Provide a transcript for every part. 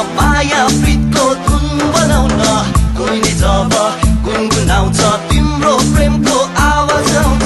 माया प्रीतको धुन बनाउन कोहीले जब गुनगुनाउँछ तिम्रो प्रेमको आवाज आउँछ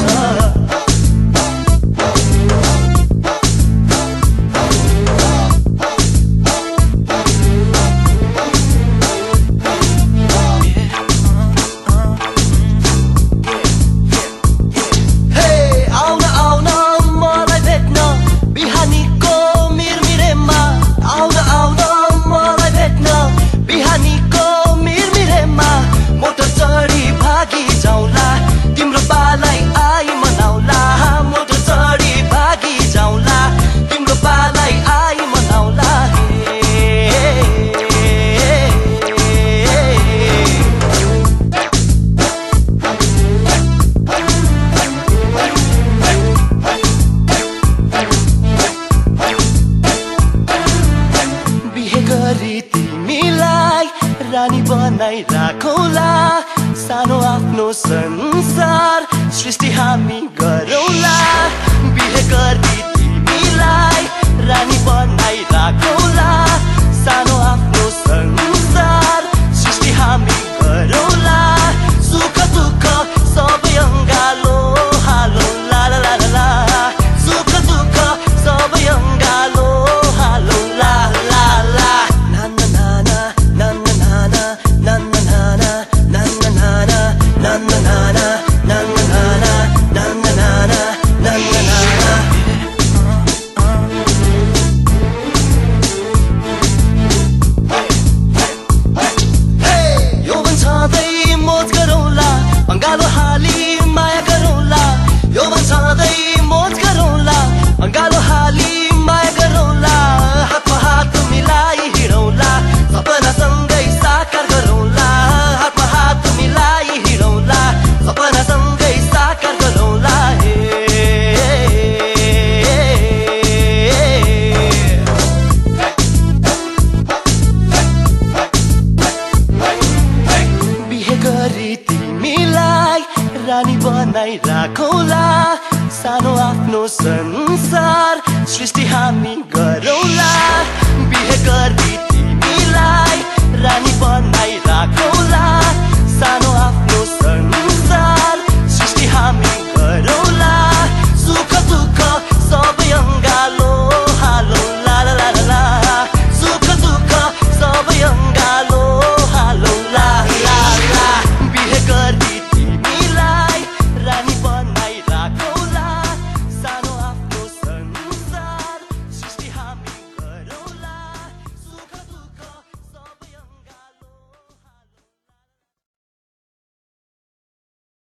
रानी बनाई राखौला सानो आफ्नो संसार सृष्टि हामी गरौला बिहे गरी तिमीलाई रानी बनाई राखौला सानो आफ्नो संसार सृष्टि हामी गरौला सुख दुःख सबै अङ्गालो हालो ला ला ला ला ला सुख दुःख सबै अङ्गालो हालो ला ला ला अंगालो हाली माया गरौला यो मन सधैँ मोज गरौला अंगालो हाली माया गरौला हातमा हात मिलाई हिँडौला सपना सँगै साकार गरौला हातमा हात मिलाई हिँडौला सपना सँगै साकार गरौला बिहे गरी तिमीलाई रानी बनाई राखौला सानो आफ्नो संसार